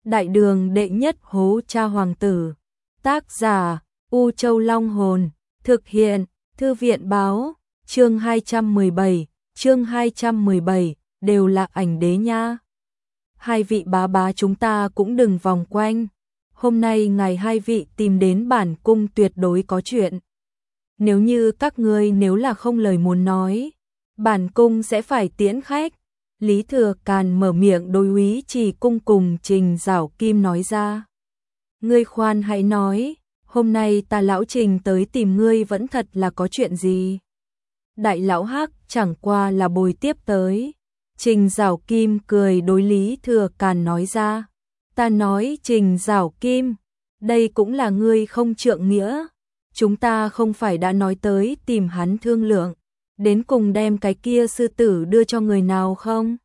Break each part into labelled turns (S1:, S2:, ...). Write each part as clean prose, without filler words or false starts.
S1: Đại đường đệ nhất hố cha hoàng tử. Tác giả U Châu Long Hồn. Thực hiện Thư viện báo. Chương 217 đều là ảnh đế nha. Hai vị bá bá chúng ta cũng đừng vòng quanh. Hôm nay ngài hai vị tìm đến bản cung tuyệt đối có chuyện. Nếu như các ngươi nếu là không lời muốn nói, bản cung sẽ phải tiễn khách. Lý Thừa Càn mở miệng đối Úy Trì Cung cùng Trình Giảo Kim nói ra. Ngươi khoan hãy nói, hôm nay ta lão Trình tới tìm ngươi vẫn thật là có chuyện gì? Đại lão Hắc chẳng qua là bồi tiếp tới. Trình Giảo Kim cười đối Lý Thừa Càn nói ra. Ta nói Trình Giảo Kim, đây cũng là ngươi không trượng nghĩa. Chúng ta không phải đã nói tới tìm hắn thương lượng, đến cùng đem cái kia sư tử đưa cho người nào không?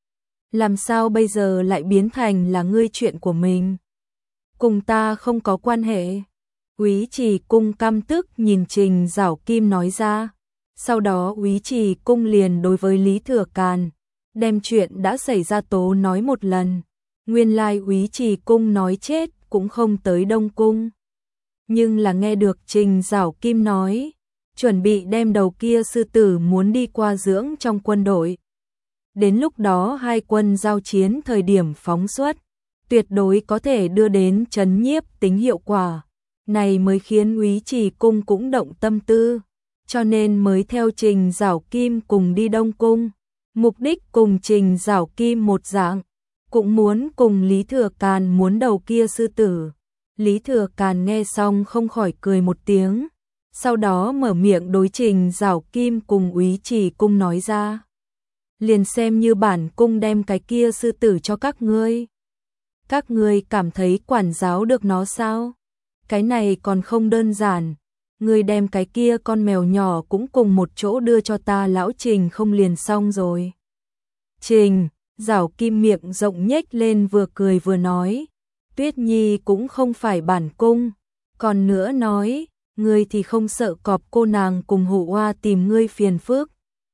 S1: Làm sao bây giờ lại biến thành là ngươi chuyện của mình? Cùng ta không có quan hệ. Úy Trì Cung căm tức nhìn Trình Giảo Kim nói ra. Sau đó Úy Trì Cung liền đối với Lý Thừa Càn đem chuyện đã xảy ra tố nói một lần. Nguyên lai Úy Trì Cung nói chết cũng không tới Đông Cung. Nhưng là nghe được Trình Giảo Kim nói, chuẩn bị đem đầu kia sư tử muốn đi qua dưỡng trong quân đội. Đến lúc đó hai quân giao chiến thời điểm phóng xuất, tuyệt đối có thể đưa đến trấn nhiếp tính hiệu quả. Này mới khiến Úy Trì Cung cũng động tâm tư, cho nên mới theo Trình Giảo Kim cùng đi Đông Cung. Mục đích cùng Trình Giảo Kim một dạng, cũng muốn cùng Lý Thừa Càn muốn đầu kia sư tử. Lý Thừa Càn nghe xong không khỏi cười một tiếng, sau đó mở miệng đối Trình Giảo Kim cùng Úy Trì Cung nói ra. Liền xem như bản cung đem cái kia sư tử cho các ngươi. Các ngươi cảm thấy quản giáo được nó sao? Cái này còn không đơn giản. Ngươi đem cái kia con mèo nhỏ cũng cùng một chỗ đưa cho ta lão Trình không liền xong rồi. Trình Giảo Kim miệng rộng nhếch lên vừa cười vừa nói. Tuyết Nhi cũng không phải bản cung. Còn nữa nói, ngươi thì không sợ cọp cô nàng cùng Hổ Oa tìm ngươi phiền phức.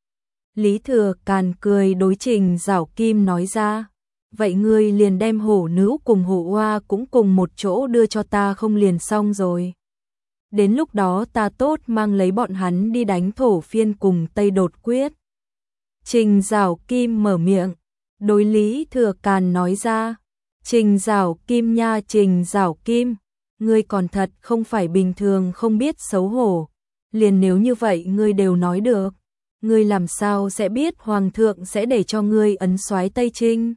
S1: Lý Thừa Càn cười đối Trình Giảo Kim nói ra. Vậy ngươi liền đem hổ nữ cùng Hổ Oa cũng cùng một chỗ đưa cho ta không liền xong rồi. Đến lúc đó ta tốt mang lấy bọn hắn đi đánh Thổ Phiên cùng Tây Đột Quyết. Trình Giảo Kim mở miệng, đối Lý Thừa Càn nói ra. Trình Giảo Kim nha, Trình Giảo Kim, ngươi còn thật không phải bình thường không biết xấu hổ. Liền nếu như vậy ngươi đều nói được, ngươi làm sao sẽ biết Hoàng thượng sẽ để cho ngươi ấn soái Tây Trinh?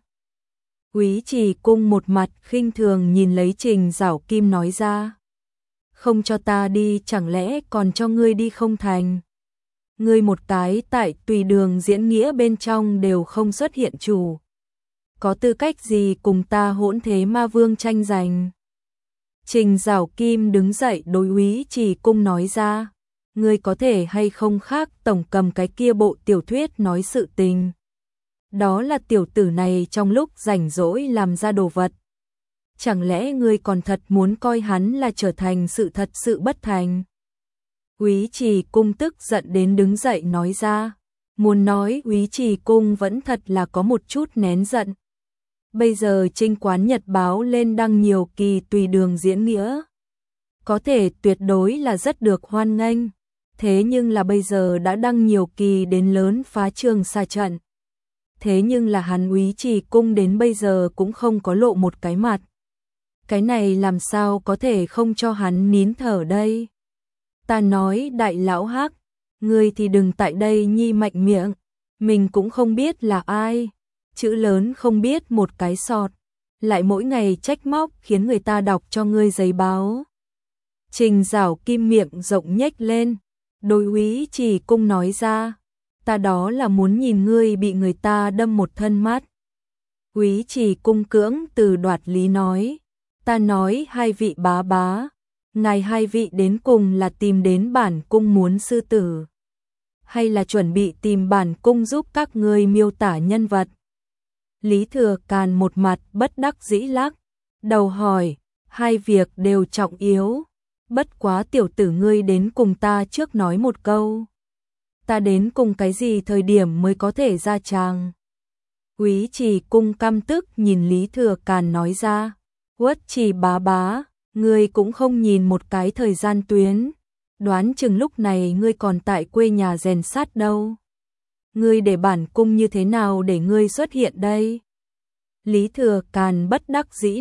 S1: Úy Trì Cung một mặt khinh thường nhìn lấy Trình Giảo Kim nói ra. Không cho ta đi chẳng lẽ còn cho ngươi đi không thành? Ngươi một cái tại Tùy Đường diễn nghĩa bên trong đều không xuất hiện chủ. Có tư cách gì cùng ta hỗn thế ma vương tranh giành? Trình Giảo Kim đứng dậy đối Úy Trì Cung nói ra. Ngươi có thể hay không khác tổng cầm cái kia bộ tiểu thuyết nói sự tình. Đó là tiểu tử này trong lúc rảnh rỗi làm ra đồ vật. Chẳng lẽ ngươi còn thật muốn coi hắn là trở thành sự thật sự bất thành? Úy Trì Cung tức giận đến đứng dậy nói ra. Muốn nói Úy Trì Cung vẫn thật là có một chút nén giận. Bây giờ Trinh Quán Nhật báo lên đăng nhiều kỳ Tùy Đường diễn nghĩa. Có thể tuyệt đối là rất được hoan nghênh. Thế nhưng là bây giờ đã đăng nhiều kỳ đến lớn phá Trường Sa trận. Thế nhưng là hắn Úy Trì Cung đến bây giờ cũng không có lộ một cái mặt. Cái này làm sao có thể không cho hắn nín thở đây? Ta nói đại lão Hắc, ngươi thì đừng tại đây nhi mạnh miệng, mình cũng không biết là ai, chữ lớn không biết một cái sọt, lại mỗi ngày trách móc khiến người ta đọc cho ngươi giấy báo. Trình Giảo Kim miệng rộng nhếch lên, đối Úy Trì Cung nói ra, ta đó là muốn nhìn ngươi bị người ta đâm một thân mắt. Úy Trì Cung cưỡng từ đoạt lý nói, ta nói hai vị bá bá, ngài hai vị đến cùng là tìm đến bản cung muốn sư tử, hay là chuẩn bị tìm bản cung giúp các ngươi miêu tả nhân vật? Lý Thừa Càn một mặt bất đắc dĩ lắc đầu hỏi, hai việc đều trọng yếu, bất quá tiểu tử ngươi đến cùng ta trước nói một câu. Ta đến cùng cái gì thời điểm mới có thể ra tràng? Úy Trì Cung căm tức nhìn Lý Thừa Càn nói ra. Uất Trì bá bá, ngươi cũng không nhìn một cái thời gian tuyến, đoán chừng lúc này ngươi còn tại quê nhà rèn sắt đâu. Ngươi để bản cung như thế nào để ngươi xuất hiện đây? Lý Thừa Càn bất đắc dĩ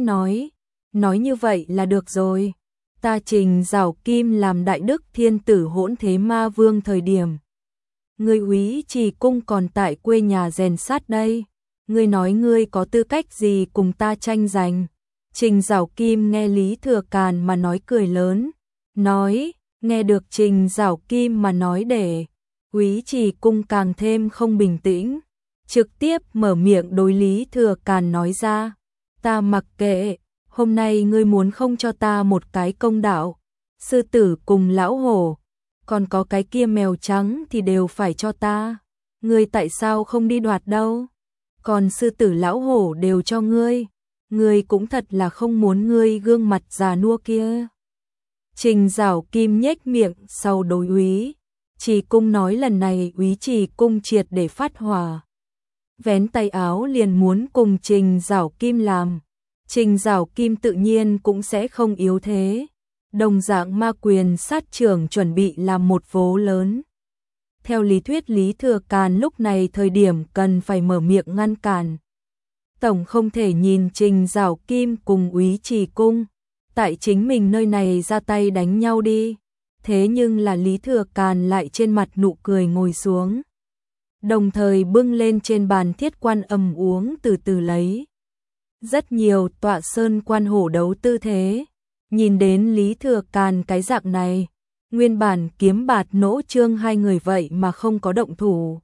S1: nói như vậy là được rồi. Ta Trình Giảo Kim làm đại đức thiên tử hỗn thế ma vương thời điểm. Ngươi Úy Trì cung còn tại quê nhà rèn sắt đây. Ngươi nói ngươi có tư cách gì cùng ta tranh giành? Trình Giảo Kim nghe Lý Thừa Càn mà nói cười lớn, nói, nghe được Trình Giảo Kim mà nói để Úy Trì cung càng thêm không bình tĩnh, trực tiếp mở miệng đối Lý Thừa Càn nói ra, ta mặc kệ, hôm nay ngươi muốn không cho ta một cái công đạo, sư tử cùng lão hổ, còn có cái kia mèo trắng thì đều phải cho ta, ngươi tại sao không đi đoạt đâu, còn sư tử lão hổ đều cho ngươi. Ngươi cũng thật là không muốn ngươi gương mặt già nua kia. Trình Giảo Kim nhếch miệng sau đối Úy Trì cung nói lần này Úy Trì cung triệt để phát hỏa. Vén tay áo liền muốn cùng Trình Giảo Kim làm. Trình Giảo Kim tự nhiên cũng sẽ không yếu thế. Đồng dạng ma quyền sát trưởng chuẩn bị làm một vố lớn. Theo lý thuyết Lý Thừa Càn lúc này thời điểm cần phải mở miệng ngăn cản. Tổng không thể nhìn Trình Giảo Kim cùng Úy Trì cung, tại chính mình nơi này ra tay đánh nhau đi. Thế nhưng là Lý Thừa Càn lại trên mặt nụ cười ngồi xuống. Đồng thời bưng lên trên bàn thiết quan ầm uống từ từ lấy. Rất nhiều tọa sơn quan hổ đấu tư thế. Nhìn đến Lý Thừa Càn cái dạng này, nguyên bản kiếm bạt nỗ trương hai người vậy mà không có động thủ.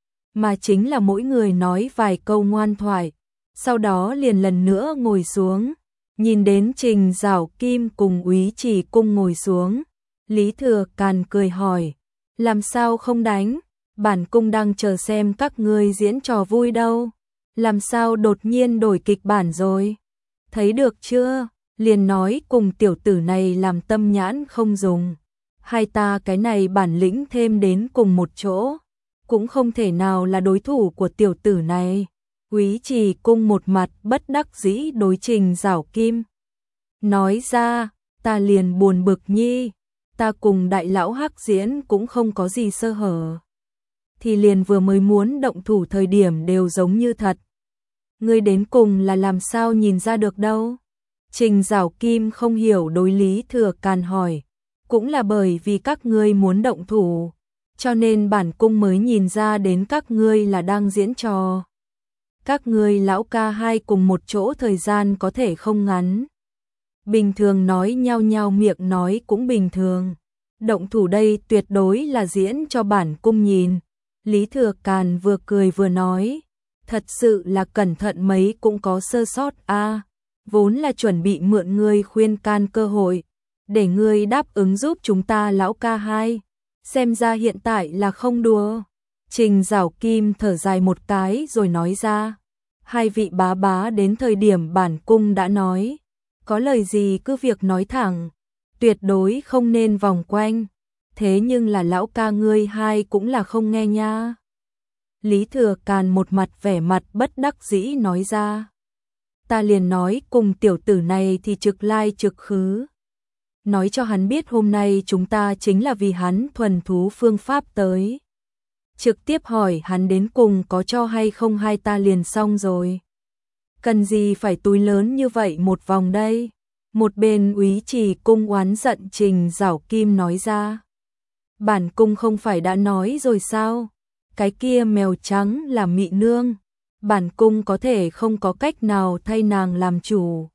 S1: Mà chính là mỗi người nói vài câu ngoan thoại. Sau đó liền lần nữa ngồi xuống, nhìn đến Trình Giảo Kim cùng Úy Trì cung ngồi xuống. Lý Thừa Càn cười hỏi, làm sao không đánh, bản cung đang chờ xem các ngươi diễn trò vui đâu, làm sao đột nhiên đổi kịch bản rồi, thấy được chưa, liền nói cùng tiểu tử này làm tâm nhãn không dùng, hai ta cái này bản lĩnh thêm đến cùng một chỗ, cũng không thể nào là đối thủ của tiểu tử này. Úy Trì cung một mặt bất đắc dĩ đối Trình Giảo Kim. Nói ra, ta liền buồn bực nhi, ta cùng đại lão Hắc diễn cũng không có gì sơ hở. Thì liền vừa mới muốn động thủ thời điểm đều giống như thật. Ngươi đến cùng là làm sao nhìn ra được đâu? Trình Giảo Kim không hiểu đối Lý Thừa Càn hỏi. Cũng là bởi vì các ngươi muốn động thủ, cho nên bản cung mới nhìn ra đến các ngươi là đang diễn trò. Các ngươi lão ca hai cùng một chỗ thời gian có thể không ngắn. Bình thường nói nhao nhao miệng nói cũng bình thường. Động thủ đây tuyệt đối là diễn cho bản cung nhìn. Lý Thừa Càn vừa cười vừa nói. Thật sự là cẩn thận mấy cũng có sơ sót a. Vốn là chuẩn bị mượn ngươi khuyên can cơ hội. Để ngươi đáp ứng giúp chúng ta lão ca hai. Xem ra hiện tại là không đùa. Trình Giảo Kim thở dài một cái rồi nói ra. Hai vị bá bá đến thời điểm bản cung đã nói. Có lời gì cứ việc nói thẳng. Tuyệt đối không nên vòng quanh. Thế nhưng là lão ca ngươi hai cũng là không nghe nha. Lý Thừa Càn một mặt vẻ mặt bất đắc dĩ nói ra. Ta liền nói cùng tiểu tử này thì trực lai trực khứ. Nói cho hắn biết hôm nay chúng ta chính là vì hắn thuần thú phương pháp tới. Trực tiếp hỏi hắn đến cùng có cho hay không hai ta liền xong rồi. Cần gì phải túi lớn như vậy một vòng đây? Một bên Úy Trì cung oán giận Trình Giảo Kim nói ra. Bản cung không phải đã nói rồi sao? Cái kia mèo trắng là mị nương. Bản cung có thể không có cách nào thay nàng làm chủ.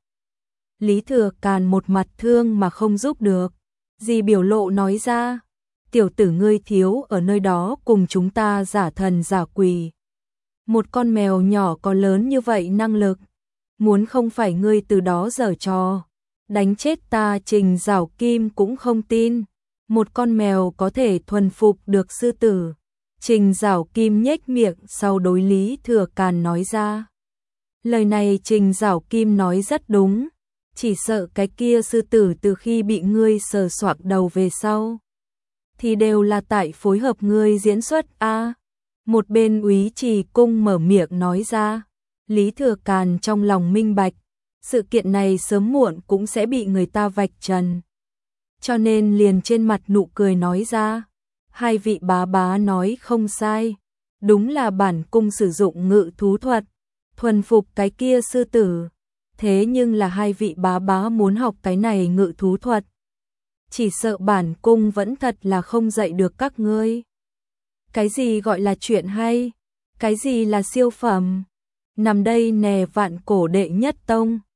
S1: Lý Thừa Càn một mặt thương mà không giúp được. Dì biểu lộ nói ra. Tiểu tử ngươi thiếu ở nơi đó cùng chúng ta giả thần giả quỷ. Một con mèo nhỏ có lớn như vậy năng lực. Muốn không phải ngươi từ đó giở trò. Đánh chết ta Trình Giảo Kim cũng không tin. Một con mèo có thể thuần phục được sư tử. Trình Giảo Kim nhếch miệng sau đối Lý Thừa Càn nói ra. Lời này Trình Giảo Kim nói rất đúng. Chỉ sợ cái kia sư tử từ khi bị ngươi sờ soạng đầu về sau. Thì đều là tại phối hợp ngươi diễn xuất a. Một bên Úy Trì cung mở miệng nói ra. Lý Thừa Càn trong lòng minh bạch. sự kiện này sớm muộn cũng sẽ bị người ta vạch trần. Cho nên liền trên mặt nụ cười nói ra, hai vị bá bá nói không sai, đúng là bản cung sử dụng ngự thú thuật, thuần phục cái kia sư tử. Thế nhưng là hai vị bá bá muốn học cái này ngự thú thuật, chỉ sợ bản cung vẫn thật là không dạy được các ngươi. Cái gì gọi là chuyện hay? Cái gì là siêu phẩm? Nằm đây nè vạn cổ đệ nhất tông.